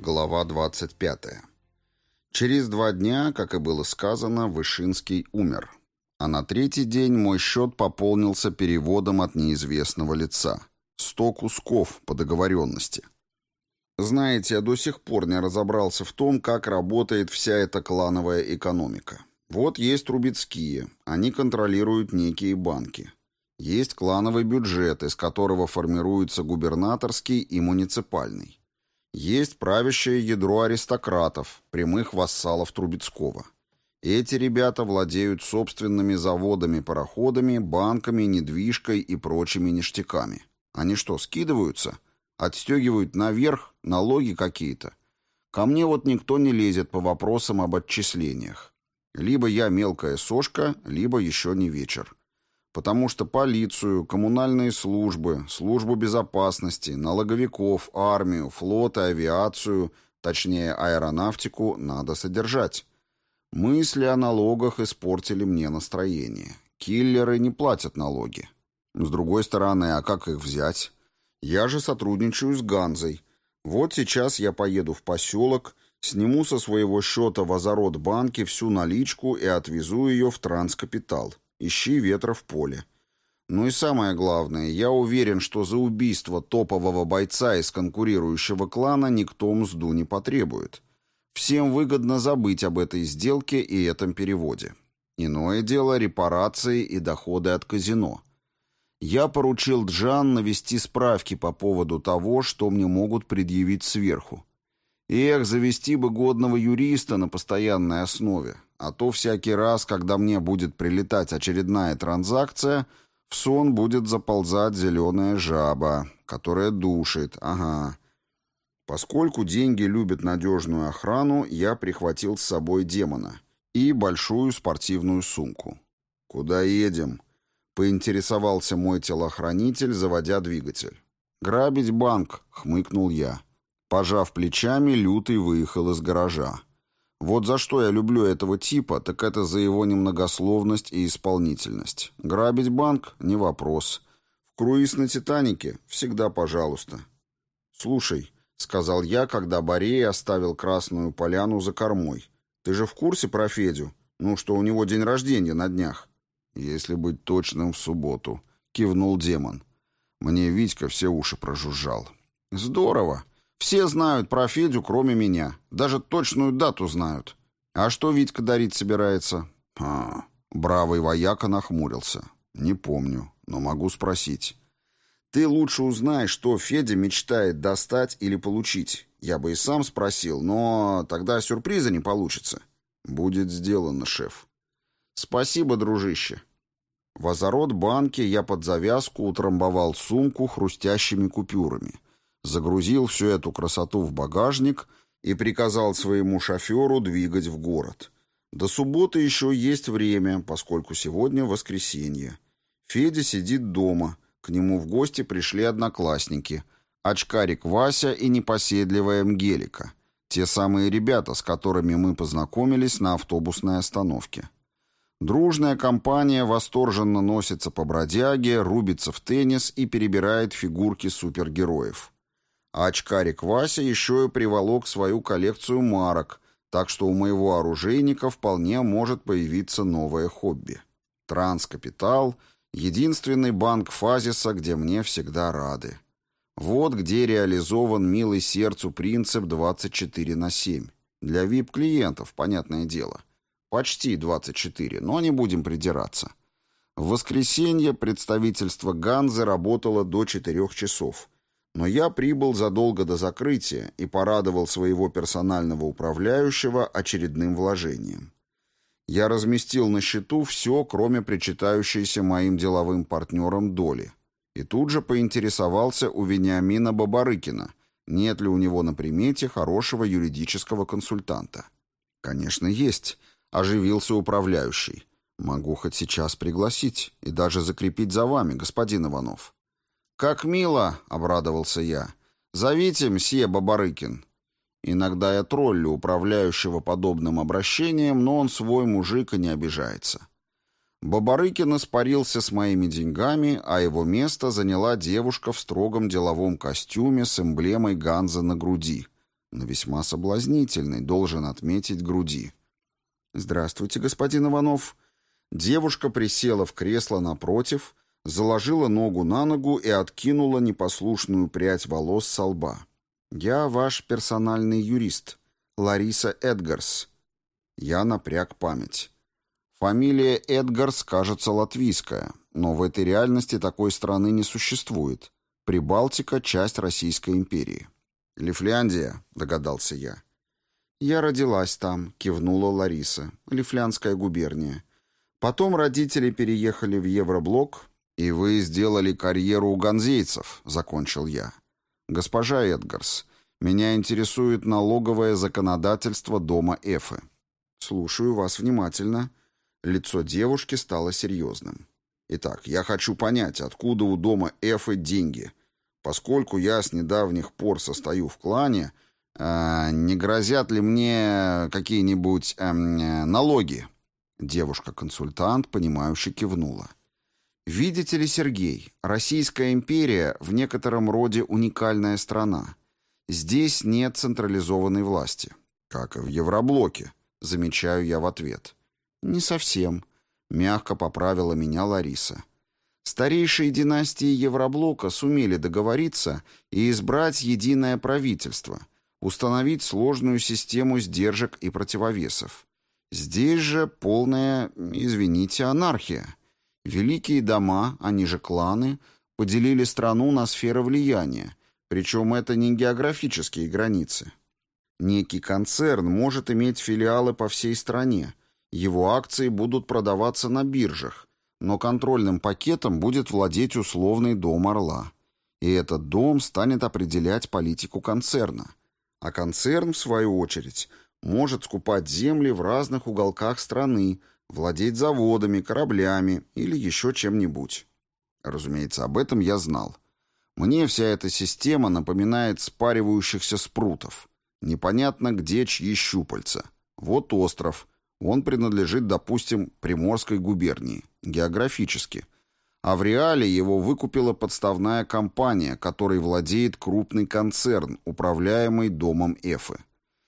Глава 25. Через 2 дня, как и было сказано, Вышинский умер. А на 3-й день мой счет пополнился переводом от неизвестного лица. 100 кусков по договоренности. Знаете, я до сих пор не разобрался в том, как работает вся эта клановая экономика. Вот есть Трубецкие, они контролируют некие банки. Есть клановый бюджет, из которого формируется губернаторский и муниципальный. Есть правящее ядро аристократов, прямых вассалов Трубецкого. Эти ребята владеют собственными заводами-пароходами, банками, недвижкой и прочими ништяками. Они что, скидываются? Отстегивают наверх налоги какие-то? Ко мне вот никто не лезет по вопросам об отчислениях. Либо я мелкая сошка, либо еще не вечер. Потому что полицию, коммунальные службы, службу безопасности, налоговиков, армию, флот и авиацию, точнее аэронавтику, надо содержать. Мысли о налогах испортили мне настроение. Киллеры не платят налоги. С другой стороны, а как их взять? Я же сотрудничаю с Ганзой. Вот сейчас я поеду в поселок, сниму со своего счета в Азарот-банке всю наличку и отвезу ее в Транскапитал. Ищи ветра в поле. Ну и самое главное, я уверен, что за убийство топового бойца из конкурирующего клана никто мзду не потребует. Всем выгодно забыть об этой сделке и этом переводе. Иное дело репарации и доходы от казино. Я поручил Джан навести справки по поводу того, что мне могут предъявить сверху. Эх, завести бы годного юриста на постоянной основе. А то всякий раз, когда мне будет прилетать очередная транзакция, в сон будет заползать зеленая жаба, которая душит, ага. Поскольку деньги любят надежную охрану, я прихватил с собой демона и большую спортивную сумку. «Куда едем?» — поинтересовался мой телохранитель, заводя двигатель. «Грабить банк», — хмыкнул я. Пожав плечами, Лютый выехал из гаража. Вот за что я люблю этого типа, так это за его немногословность и исполнительность. Грабить банк — не вопрос. В круиз на «Титанике» — всегда пожалуйста. «Слушай», — сказал я, когда Борей оставил Красную Поляну за кормой, «ты же в курсе про Федю? Ну, что у него день рождения на днях?» «Если быть точным, в субботу», — кивнул демон. Мне Витька все уши прожужжал. «Здорово. Все знают про Федю, кроме меня. Даже точную дату знают. А что Витька дарить собирается?» Бравый вояка нахмурился. «Не помню, но могу спросить». «Ты лучше узнай, что Федя мечтает достать или получить. Я бы и сам спросил, но тогда сюрприза не получится». «Будет сделано, шеф». «Спасибо, дружище». В Азарот-банке я под завязку утрамбовал сумку хрустящими купюрами, загрузил всю эту красоту в багажник и приказал своему шоферу двигать в город. До субботы еще есть время, поскольку сегодня воскресенье. Федя сидит дома, к нему в гости пришли одноклассники, очкарик Вася и непоседливая Мгелика, те самые ребята, с которыми мы познакомились на автобусной остановке. Дружная компания восторженно носится по бродяге, рубится в теннис и перебирает фигурки супергероев. А очкарик Вася еще и приволок свою коллекцию марок, так что у моего оружейника вполне может появиться новое хобби. Транскапитал — единственный банк Фазиса, где мне всегда рады. Вот где реализован милый сердцу принцип 24/7. Для VIP-клиентов, понятное дело. Почти 24, но не будем придираться. В воскресенье представительство Ганзы работало до 4 часов. Но я прибыл задолго до закрытия и порадовал своего персонального управляющего очередным вложением. Я разместил на счету все, кроме причитающейся моим деловым партнерам доли. И тут же поинтересовался у Вениамина Бабарыкина, нет ли у него на примете хорошего юридического консультанта. «Конечно, есть», — оживился управляющий. «Могу хоть сейчас пригласить и даже закрепить за вами, господин Иванов». «Как мило!» — обрадовался я. «Зовите, мсье Бабарыкин». Иногда я троллю управляющего подобным обращением, но он свой мужик и не обижается. Бабарыкин испарился с моими деньгами, а его место заняла девушка в строгом деловом костюме с эмблемой Ганзы на груди. но весьма соблазнительной, должен отметить, груди. «Здравствуйте, господин Иванов». Девушка присела в кресло напротив, заложила ногу на ногу и откинула непослушную прядь волос со лба. «Я ваш персональный юрист, Лариса Эдгарс». Я напряг память. Фамилия Эдгарс, кажется, латвийская, но в этой реальности такой страны не существует. Прибалтика — часть Российской империи. «Лифляндия», — догадался я. «Я родилась там», — кивнула Лариса. «Лифляндская губерния. Потом родители переехали в Евроблок, и вы сделали карьеру у ганзейцев», — закончил я. «Госпожа Эдгарс, меня интересует налоговое законодательство дома Эфы». «Слушаю вас внимательно». Лицо девушки стало серьезным. «Итак, я хочу понять, откуда у дома Эфы деньги. Поскольку я с недавних пор состою в клане, не грозят ли мне какие-нибудь налоги?» Девушка-консультант, понимающе кивнула. «Видите ли, Сергей, Российская империя в некотором роде уникальная страна. Здесь нет централизованной власти. Как и в Евроблоке», замечаю я в ответ. «Не совсем», — мягко поправила меня Лариса. «Старейшие династии Евроблока сумели договориться и избрать единое правительство, установить сложную систему сдержек и противовесов. Здесь же полная, извините, анархия. Великие дома, они же кланы, поделили страну на сферы влияния, причем это не географические границы. Некий концерн может иметь филиалы по всей стране, его акции будут продаваться на биржах, но контрольным пакетом будет владеть условный дом Орла. И этот дом станет определять политику концерна. А концерн, в свою очередь, может скупать земли в разных уголках страны, владеть заводами, кораблями или еще чем-нибудь. Разумеется, об этом я знал. Мне вся эта система напоминает спаривающихся спрутов. Непонятно, где чьи щупальца. Вот остров. Он принадлежит, допустим, Приморской губернии, географически. А в реале его выкупила подставная компания, которой владеет крупный концерн, управляемый домом Эфы.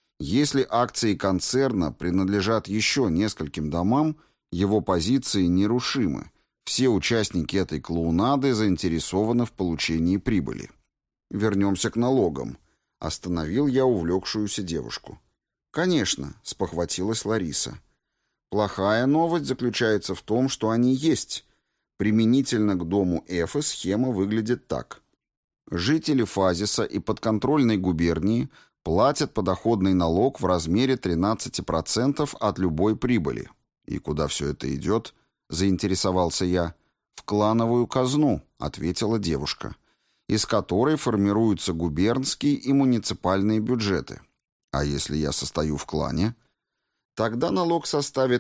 Если акции концерна принадлежат еще нескольким домам, его позиции нерушимы. Все участники этой клоунады заинтересованы в получении прибыли. Вернемся к налогам. Остановил я увлекшуюся девушку. «Конечно», — спохватилась Лариса. «Плохая новость заключается в том, что они есть. Применительно к дому Эфы схема выглядит так. Жители Фазиса и подконтрольной губернии платят подоходный налог в размере 13% от любой прибыли. И куда все это идет?» — заинтересовался я. «В клановую казну», — ответила девушка, «из которой формируются губернские и муниципальные бюджеты. А если я состою в клане? Тогда налог составит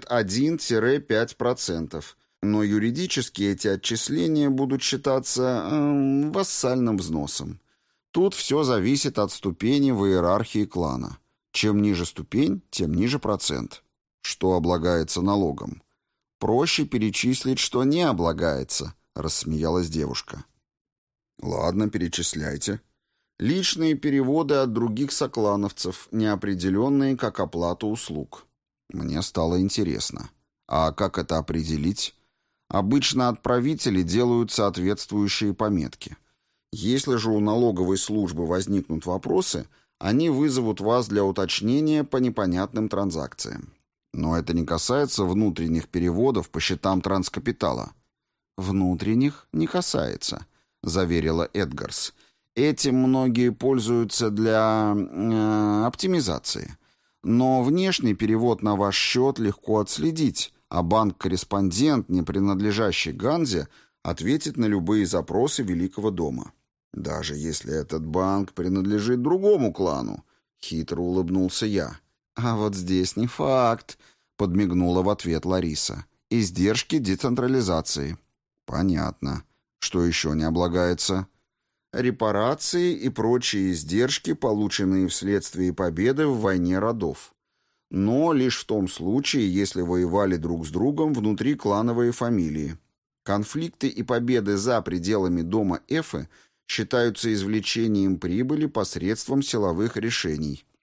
1-5%, но юридически эти отчисления будут считаться вассальным взносом. Тут все зависит от ступени в иерархии клана. Чем ниже ступень, тем ниже процент. Что облагается налогом? Проще перечислить, что не облагается», — рассмеялась девушка. «Ладно, перечисляйте». Личные переводы от других соклановцев, неопределенные как оплата услуг. Мне стало интересно. А как это определить? Обычно отправители делают соответствующие пометки. Если же у налоговой службы возникнут вопросы, они вызовут вас для уточнения по непонятным транзакциям. Но это не касается внутренних переводов по счетам транскапитала. «Внутренних не касается», — заверила Эдгарс. «Этим многие пользуются для оптимизации. Но внешний перевод на ваш счет легко отследить, а банк-корреспондент, не принадлежащий Ганзе, ответит на любые запросы Великого дома. Даже если этот банк принадлежит другому клану», — хитро улыбнулся я. «А вот здесь не факт», — подмигнула в ответ Лариса. «Издержки децентрализации». «Понятно. Что еще не облагается?» «Репарации и прочие издержки, полученные вследствие победы в войне родов. Но лишь в том случае, если воевали друг с другом внутри клановой фамилии. Конфликты и победы за пределами дома Эфы считаются извлечением прибыли посредством силовых решений.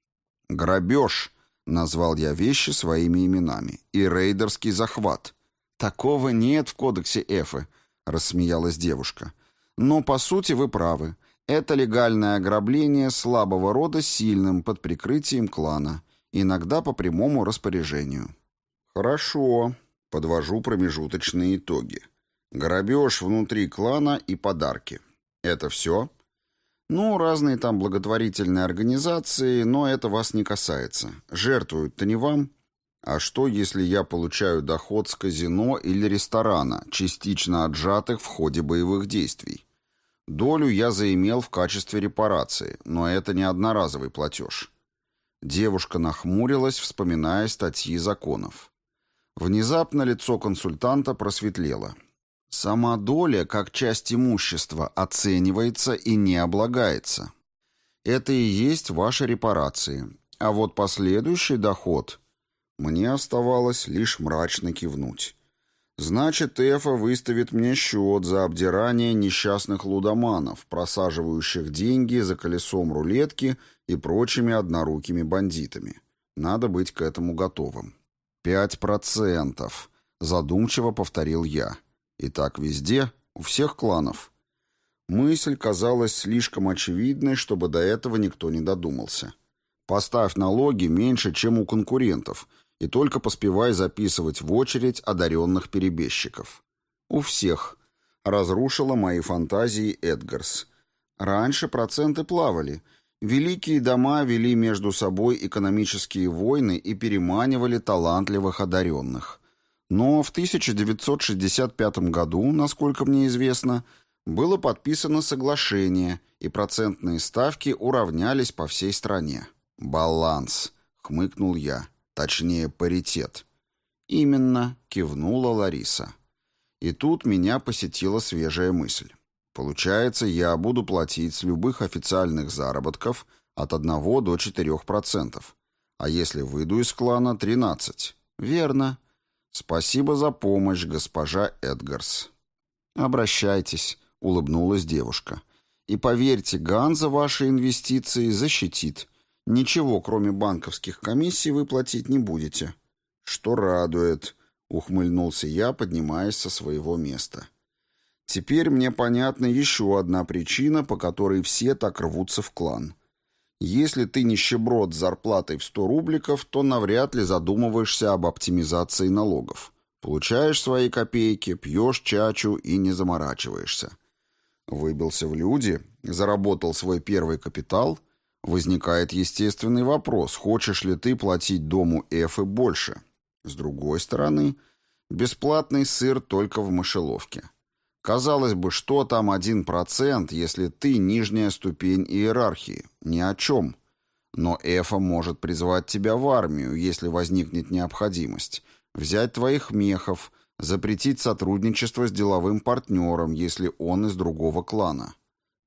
Грабеж, назвал я вещи своими именами, и рейдерский захват. Такого нет в кодексе Эфы, рассмеялась девушка. Но по сути вы правы. Это легальное ограбление слабого рода сильным под прикрытием клана, иногда по прямому распоряжению. Хорошо, подвожу промежуточные итоги. Грабеж внутри клана и подарки. Это все? Ну, разные там благотворительные организации, но это вас не касается. Жертвуют-то не вам. А что, если я получаю доход с казино или ресторана, частично отжатых в ходе боевых действий? Долю я заимел в качестве репарации, но это не одноразовый платеж. Девушка нахмурилась, вспоминая статьи законов. Внезапно лицо консультанта просветлело. Сама доля, как часть имущества, оценивается и не облагается. Это и есть ваши репарации. А вот последующий доход... Мне оставалось лишь мрачно кивнуть. Значит, Эфа выставит мне счет за обдирание несчастных лудоманов, просаживающих деньги за колесом рулетки и прочими однорукими бандитами. Надо быть к этому готовым. 5%, задумчиво повторил я. И так везде, у всех кланов. Мысль казалась слишком очевидной, чтобы до этого никто не додумался. Поставь налоги меньше, чем у конкурентов, и только поспевай записывать в очередь одаренных перебежчиков. У всех. Разрушила мои фантазии Эдгарс. Раньше проценты плавали. Великие дома вели между собой экономические войны и переманивали талантливых одаренных. Но в 1965 году, насколько мне известно, было подписано соглашение, и процентные ставки уравнялись по всей стране. «Баланс», — хмыкнул я. Точнее, паритет. «Именно», — кивнула Лариса. И тут меня посетила свежая мысль. Получается, я буду платить с любых официальных заработков от 1 до 4%. А если выйду из клана, 13%. Верно. Спасибо за помощь, госпожа Эдгарс. Обращайтесь, улыбнулась девушка. И поверьте, Ганза ваши инвестиции защитит. Ничего, кроме банковских комиссий, вы платить не будете. Что радует, ухмыльнулся я, поднимаясь со своего места. Теперь мне понятна еще одна причина, по которой все так рвутся в клан. Если ты нищеброд с зарплатой в 100 рубликов, то навряд ли задумываешься об оптимизации налогов. Получаешь свои копейки, пьешь чачу и не заморачиваешься. Выбился в люди, заработал свой первый капитал. Возникает естественный вопрос, хочешь ли ты платить дому Эфы больше. С другой стороны, бесплатный сыр только в мышеловке. Казалось бы, что там 1%, если ты нижняя ступень иерархии? Ни о чем. Но Эфа может призвать тебя в армию, если возникнет необходимость, взять твоих мехов, запретить сотрудничество с деловым партнером, если он из другого клана.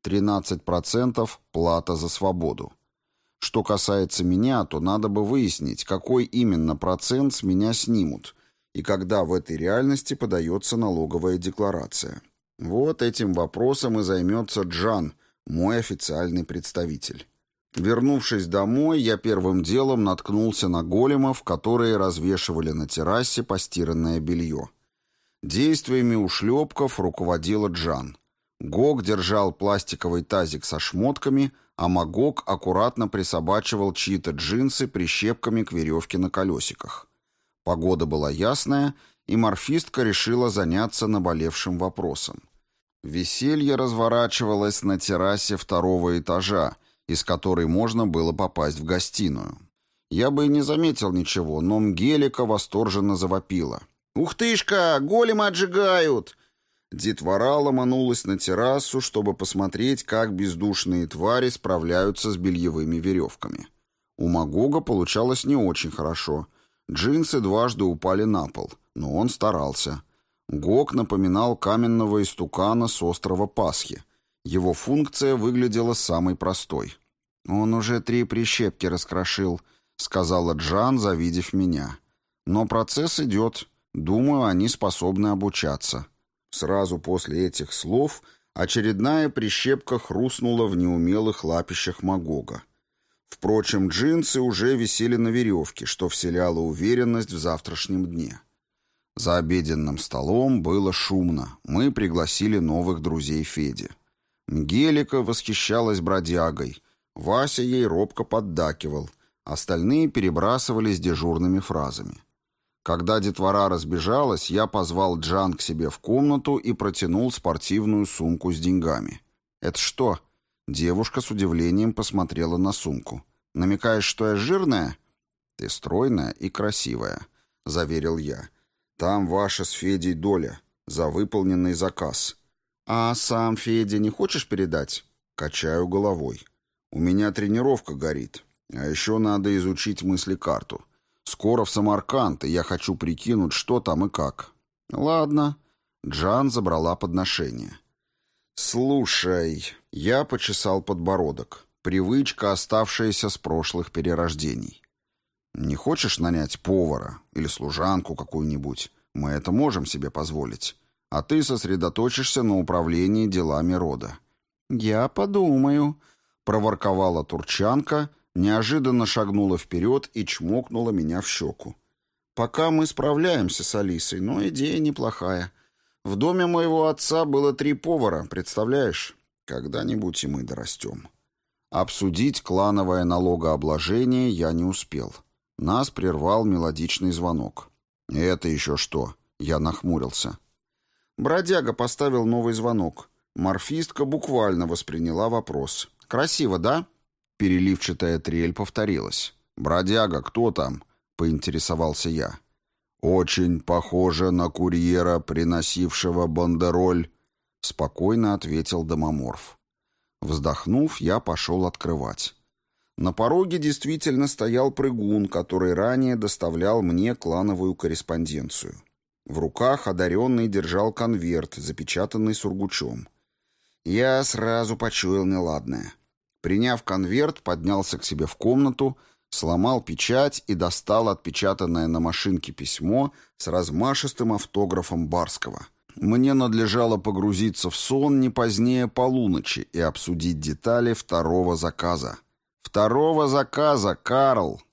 13% плата за свободу. Что касается меня, то надо бы выяснить, какой именно процент с меня снимут, и когда в этой реальности подается налоговая декларация. Вот этим вопросом и займется Джан, мой официальный представитель. Вернувшись домой, я первым делом наткнулся на големов, которые развешивали на террасе постиранное белье. Действиями ушлепков руководила Джан. Гог держал пластиковый тазик со шмотками, а Магог аккуратно присобачивал чьи-то джинсы прищепками к веревке на колесиках. Погода была ясная, и морфистка решила заняться наболевшим вопросом. Веселье разворачивалось на террасе 2-го этажа, из которой можно было попасть в гостиную. Я бы и не заметил ничего, но Мгелика восторженно завопила. «Ух тышка, големы отжигают!» Детвора ломанулась на террасу, чтобы посмотреть, как бездушные твари справляются с бельевыми веревками. У Магога получалось не очень хорошо. Джинсы дважды упали на пол, но он старался. Гог напоминал каменного истукана с острова Пасхи. Его функция выглядела самой простой. «Он уже 3 прищепки раскрошил», — сказала Джан, завидев меня. «Но процесс идет. Думаю, они способны обучаться». Сразу после этих слов очередная прищепка хрустнула в неумелых лапищах Магога. Впрочем, джинсы уже висели на веревке, что вселяло уверенность в завтрашнем дне. За обеденным столом было шумно. Мы пригласили новых друзей Феди. Мгелика восхищалась бродягой. Вася ей робко поддакивал. Остальные перебрасывались дежурными фразами. Когда детвора разбежалась, я позвал Джан к себе в комнату и протянул спортивную сумку с деньгами. «Это что?» Девушка с удивлением посмотрела на сумку. «Намекаешь, что я жирная?» «Ты стройная и красивая», — заверил я. «Там ваша с Федей доля за выполненный заказ». «А сам Федя не хочешь передать?» Качаю головой. «У меня тренировка горит. А еще надо изучить мысли-карту. Скоро в Самарканд, и я хочу прикинуть, что там и как». «Ладно». Джан забрала подношение. «Слушай...» Я почесал подбородок. Привычка, оставшаяся с прошлых перерождений. «Не хочешь нанять повара или служанку какую-нибудь? Мы это можем себе позволить. А ты сосредоточишься на управлении делами рода». «Я подумаю», — проворковала турчанка, неожиданно шагнула вперед и чмокнула меня в щеку. «Пока мы справляемся с Алисой, но идея неплохая. В доме моего отца было 3 повара, представляешь? Когда-нибудь и мы дорастем». Обсудить клановое налогообложение я не успел. Нас прервал мелодичный звонок. «Это еще что?» Я нахмурился. Бродяга поставил новый звонок. Морфистка буквально восприняла вопрос. «Красиво, да?» Переливчатая трель повторилась. «Бродяга, кто там?» — поинтересовался я. «Очень похоже на курьера, приносившего бандероль», — спокойно ответил домоморф. Вздохнув, я пошел открывать. На пороге действительно стоял прыгун, который ранее доставлял мне клановую корреспонденцию. В руках одаренный держал конверт, запечатанный сургучом. Я сразу почуял неладное. Приняв конверт, поднялся к себе в комнату, сломал печать и достал отпечатанное на машинке письмо с размашистым автографом Барского. Мне надлежало погрузиться в сон не позднее полуночи и обсудить детали 2-го заказа. 2-го заказа, Карл!